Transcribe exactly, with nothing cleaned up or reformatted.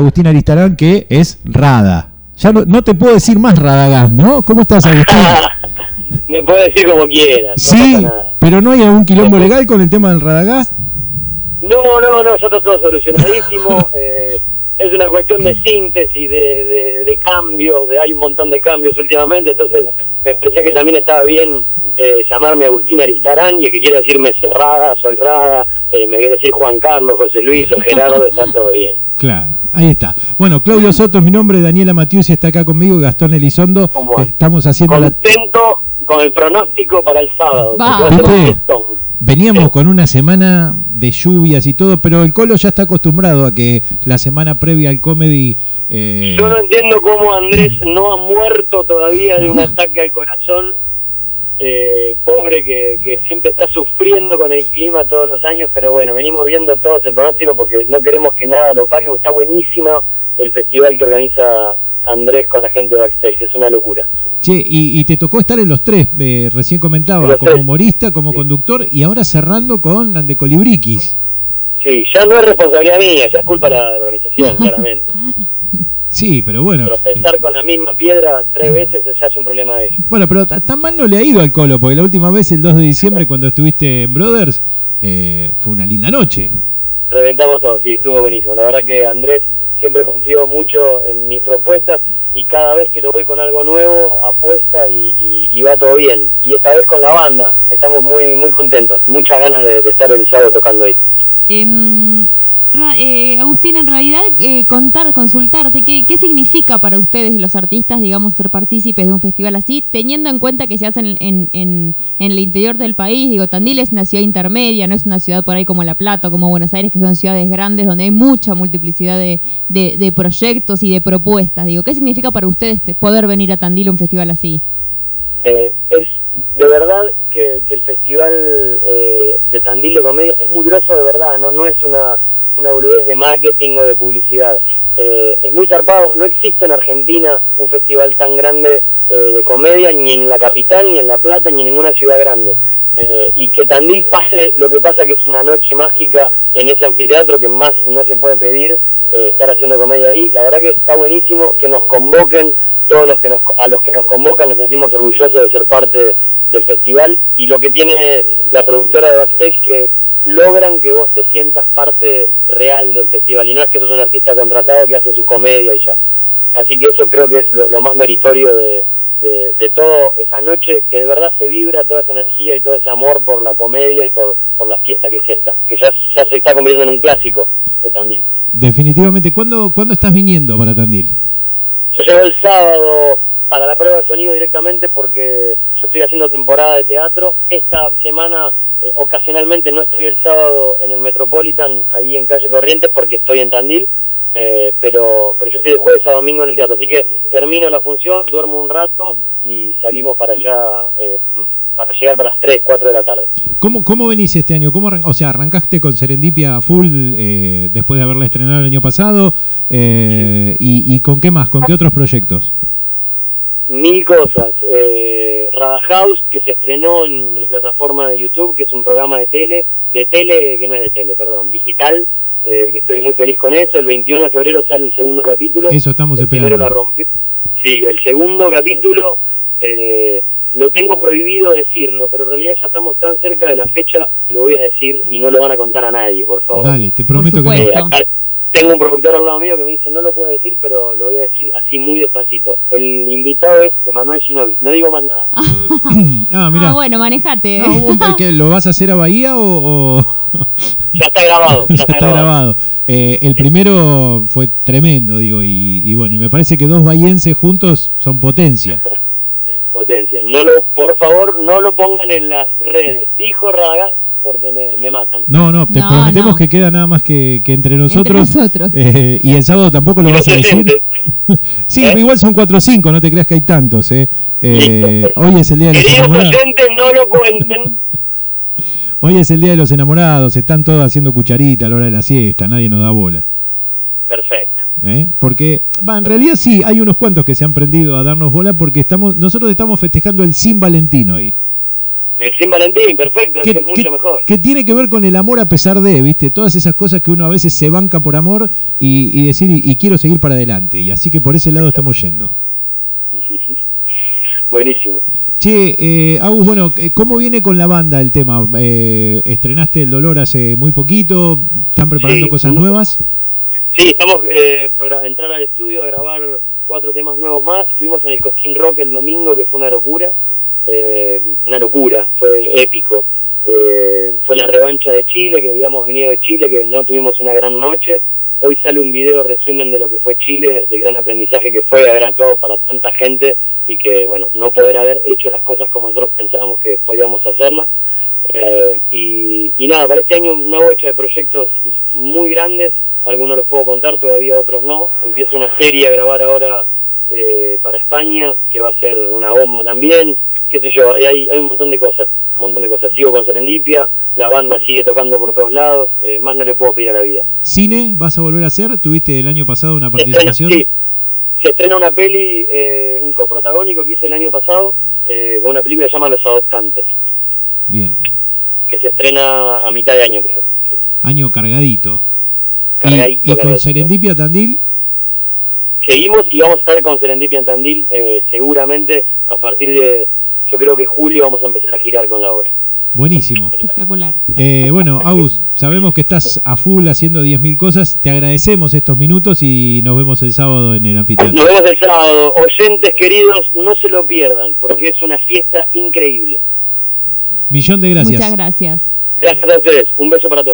Agustín Aristarán, que es Rada. Ya no, no te puedo decir más Radagast, ¿no? ¿Cómo estás, Agustín? Me puedes decir como quieras. Sí, no pasa nada. Pero ¿no hay algún quilombo legal con el tema del Radagast? No, no, no, ya está todo solucionadísimo. eh, es una cuestión de síntesis, de, de, de cambios, de, hay un montón de cambios últimamente, entonces me parecía que también estaba bien eh, llamarme Agustín Aristarán, y el que quiera decirme Rada, soy Rada, eh, me quiere decir Juan Carlos, José Luis o Gerardo, está todo bien. Claro, ahí está. Bueno, Claudio Soto es mi nombre, Daniela Matiusi está acá conmigo, Gastón Elizondo. Estamos haciendo Contento la... con el pronóstico para el sábado. Veníamos con una semana de lluvias y todo, pero el Colo ya está acostumbrado a que la semana previa al comedy... Eh... Yo no entiendo cómo Andrés no ha muerto todavía de un ataque al corazón. Eh, pobre que, que siempre está sufriendo con el clima todos los años, pero bueno, venimos viendo todo ese pronóstico porque no queremos que nada lo pague. Está buenísimo el festival que organiza Andrés con la gente de Backstage, es una locura. Che, y, y te tocó estar en los tres, eh, recién comentaba, como tres. humorista, como sí. conductor, y ahora cerrando con De Colibriquis. Sí, ya no es responsabilidad mía, ya es culpa de la organización, claramente. Sí, pero bueno. Procesar con la misma piedra tres veces ya es un problema de ellos. Bueno, pero tan mal no le ha ido al Colo, porque la última vez, el dos de diciembre, cuando estuviste en Brothers, eh, fue una linda noche. Reventamos todo, sí, estuvo buenísimo. La verdad que Andrés siempre confió mucho en mis propuestas y cada vez que lo voy con algo nuevo, apuesta y, y, y va todo bien. Y esta vez con la banda, estamos muy muy contentos. Muchas ganas de, de estar el sábado tocando ahí. Um... Eh, Agustín, en realidad eh, contar, consultarte ¿qué, qué significa para ustedes los artistas, digamos, ser partícipes de un festival así, teniendo en cuenta que se hacen en, en, en el interior del país. Digo, Tandil es una ciudad intermedia, no es una ciudad por ahí como La Plata o como Buenos Aires, que son ciudades grandes donde hay mucha multiplicidad de, de, de proyectos y de propuestas. Digo, ¿qué significa para ustedes poder venir a Tandil a un festival así? Eh, es de verdad que, que el festival eh, de Tandil de comedia es muy grosso, de verdad, no, no es una una boludez de marketing o de publicidad. Eh, es muy zarpado, no existe en Argentina un festival tan grande eh, de comedia, ni en la capital, ni en La Plata, ni en ninguna ciudad grande. Eh, y que Tandil pase lo que pasa, que es una noche mágica en ese anfiteatro, que más no se puede pedir, eh, estar haciendo comedia ahí. La verdad que está buenísimo que nos convoquen, todos los que nos, a los que nos convocan nos sentimos orgullosos de ser parte del festival, y lo que tiene la productora de Backstage, que logran que vos te sientas parte real del festival, y no es que sos un artista contratado que hace su comedia y ya. Así que eso creo que es lo, lo más meritorio de, de, de todo esa noche, que de verdad se vibra toda esa energía y todo ese amor por la comedia y por, por la fiesta que es esta, que ya, ya se está convirtiendo en un clásico de Tandil. Definitivamente. ¿Cuándo, ¿cuándo estás viniendo para Tandil? Yo llego el sábado para la prueba de sonido directamente, porque yo estoy haciendo temporada de teatro. Esta semana Eh, ocasionalmente no estoy el sábado en el Metropolitan, ahí en calle Corrientes, porque estoy en Tandil, eh, pero pero yo estoy de jueves a domingo en el teatro, así que termino la función, duermo un rato y salimos para allá, eh, para llegar para las tres, cuatro de la tarde. ¿Cómo, cómo venís este año? ¿Cómo arran- o sea, arrancaste con Serendipia full eh, después de haberla estrenado el año pasado? Eh, y, ¿Y con qué más? ¿Con qué otros proyectos? Mil cosas. Eh, Rada House, que se estrenó en mi plataforma de YouTube, que es un programa de tele, de tele, que no es de tele, perdón, digital, eh, que estoy muy feliz con eso. El veintiuno de febrero sale el segundo capítulo. Eso estamos el esperando. La rompió. Sí, el segundo capítulo eh, lo tengo prohibido decirlo, pero en realidad ya estamos tan cerca de la fecha, lo voy a decir y no lo van a contar a nadie, por favor. Dale, te prometo que no. Eh, acá tengo un productor al lado mío que me dice, no lo puedo decir, pero lo voy a decir así muy despacito. El invitado es Emanuel Ginóbili, no digo más nada. Ah, mirá. Ah, bueno, manejate. No, ¿qué, ¿Lo vas a hacer a Bahía o...? o... Ya está grabado. Ya, ya está, está grabado. grabado. Eh, el sí. primero fue tremendo, digo, y, y bueno, y me parece que dos bahienses juntos son potencia. Potencia. No lo, por favor, no lo pongan en las redes. Dijo Raga, porque me, me matan. No, no, te no, prometemos no. que queda nada más que, que entre nosotros. Entre nosotros. Eh, y el sábado tampoco lo y vas a decir. Sí, ¿Eh? Igual son cuatro o cinco, no te creas que hay tantos. Eh. Eh, hoy es el día de los Queridos enamorados. oyentes, no lo cuenten. Hoy es el día de los enamorados, están todos haciendo cucharita a la hora de la siesta, nadie nos da bola. Perfecto. ¿Eh? Porque, va, en realidad sí, hay unos cuantos que se han prendido a darnos bola, porque estamos nosotros estamos festejando el Sin Valentín hoy. El Sin Valentín, perfecto, que, es, que es mucho que, mejor. Que tiene que ver con el amor a pesar de, ¿viste? Todas esas cosas que uno a veces se banca por amor y, y decir, y, y quiero seguir para adelante. Y así que por ese lado estamos yendo. Buenísimo. Che, eh, Agus, bueno, ¿cómo viene con la banda el tema? Eh, ¿Estrenaste El Dolor hace muy poquito? ¿Están preparando Sí, cosas sí. nuevas? Sí, estamos eh, para entrar al estudio a grabar cuatro temas nuevos más. Estuvimos en el Cosquín Rock el domingo, que fue una locura. Eh, una locura, fue épico. Eh, fue la revancha de Chile, que habíamos venido de Chile, que no tuvimos una gran noche. Hoy sale un video resumen de lo que fue Chile, del gran aprendizaje que fue haber actuado para tanta gente y que, bueno, no poder haber hecho las cosas como nosotros pensábamos que podíamos hacerlas. Eh, y, y nada, para este año una bocha de proyectos muy grandes, algunos los puedo contar, todavía otros no. Empiezo una serie a grabar ahora eh, para España, que va a ser una bomba también, qué sé yo, hay, hay un montón de cosas, un montón de cosas. Sigo con Serendipia, la banda sigue tocando por todos lados, eh, más no le puedo pedir a la vida. ¿Cine vas a volver a hacer? ¿Tuviste el año pasado una Se estrena, participación? sí, se estrena una peli, eh, un coprotagónico que hice el año pasado, eh, con una película que se llama Los Adoptantes, Bien, que se estrena a mitad de año, creo. año cargadito. Cargadito, ¿Y, y con cargadito. Serendipia Tandil? Seguimos y vamos a estar con Serendipia en Tandil, eh, seguramente a partir de, yo creo que julio vamos a empezar a girar con la obra. Buenísimo. Espectacular. Eh, bueno, Agus, sabemos que estás a full haciendo diez mil cosas. Te agradecemos estos minutos y nos vemos el sábado en el anfiteatro. Nos vemos el sábado. Oyentes queridos, no se lo pierdan, porque es una fiesta increíble. Millón de gracias. Muchas gracias. Gracias a ustedes. Un beso para todos.